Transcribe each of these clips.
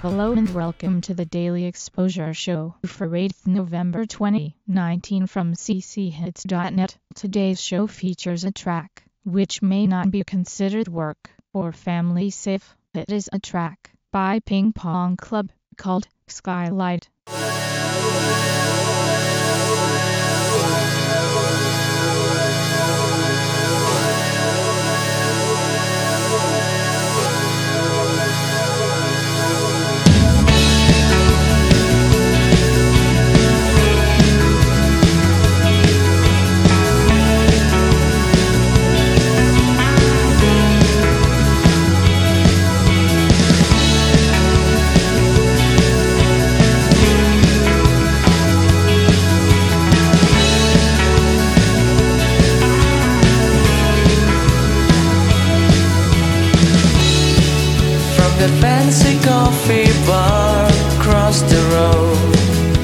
Hello and welcome to the Daily Exposure Show for 8th November 2019 from cchits.net. Today's show features a track which may not be considered work or family safe. It is a track by Ping Pong Club called Skylight. The fancy coffee bar across the road,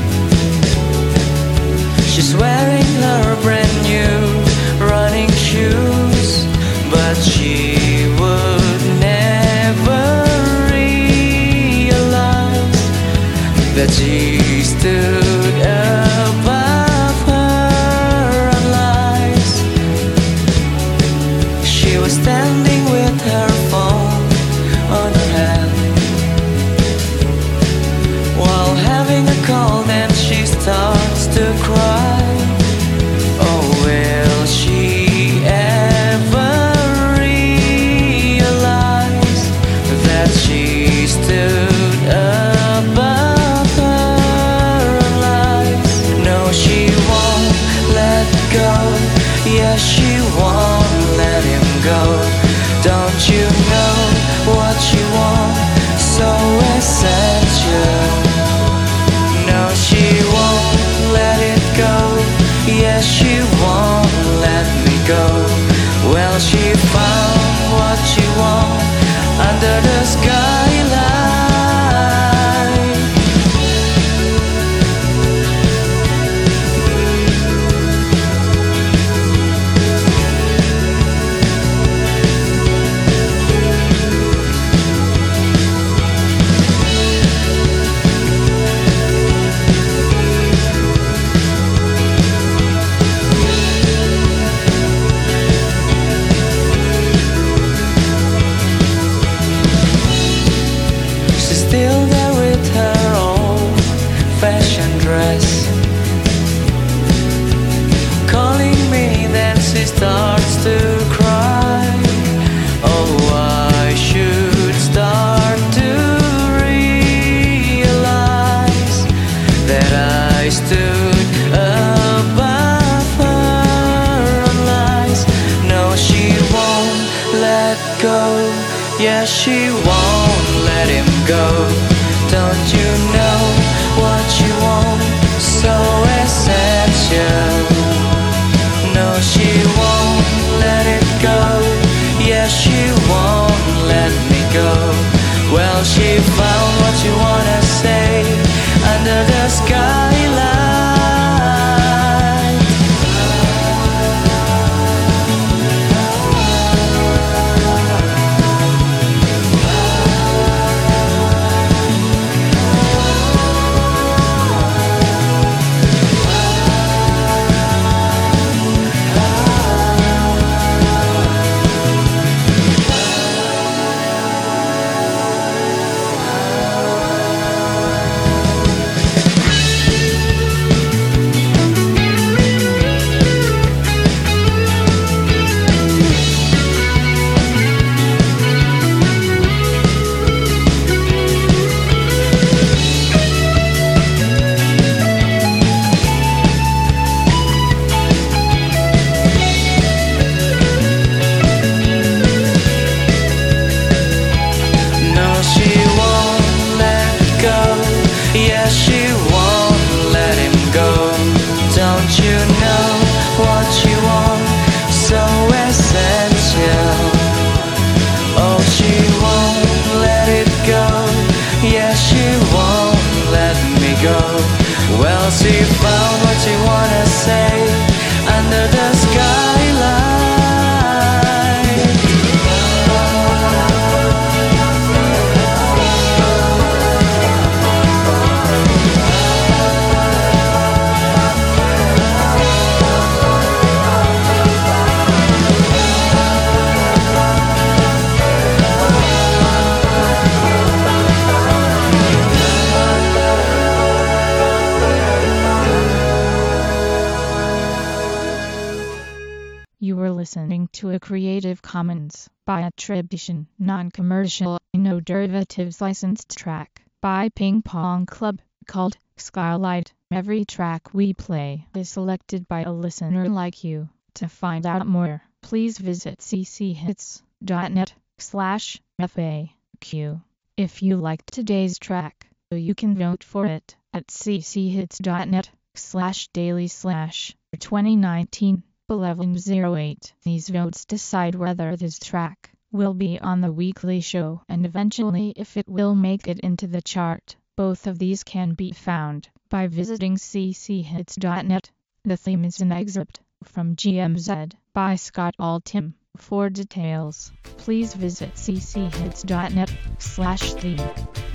she's wearing her brand new running shoes, but she would never realize that she stood above her own lies. She was standing with her phone on her hand while having a cold, and she starts to cry. Oh, will she ever realize that she stood above her own lies? No, she won't let go. Yes, she won't let him go. Don't you know what you want, so essential? No, she won't let it go. Yes, she won't let me go. Well, she found what she wants under the skyline. Still there with her old fashion dress, calling me, then she starts to cry. Oh, I should start to realize that I stood above her own lies. No, she won't let go. Yes, she won't let him go. Don't you know what you want, so essential? No, she won't let it go. Yes, she won't let me go. Well, she found what you wanna say under the skyline. You were listening to a Creative Commons by attribution, non-commercial, no derivatives licensed track by Ping Pong Club called Skylight. Every track we play is selected by a listener like you. To find out more, please visit cchits.net/FAQ. If you liked today's track, you can vote for it at cchits.net/daily/2019. 1108. These votes decide whether this track will be on the weekly show and eventually if it will make it into the chart. Both of these can be found by visiting cchits.net. The theme is an excerpt from GMZ by Scott Altham. For details, please visit cchits.net/theme.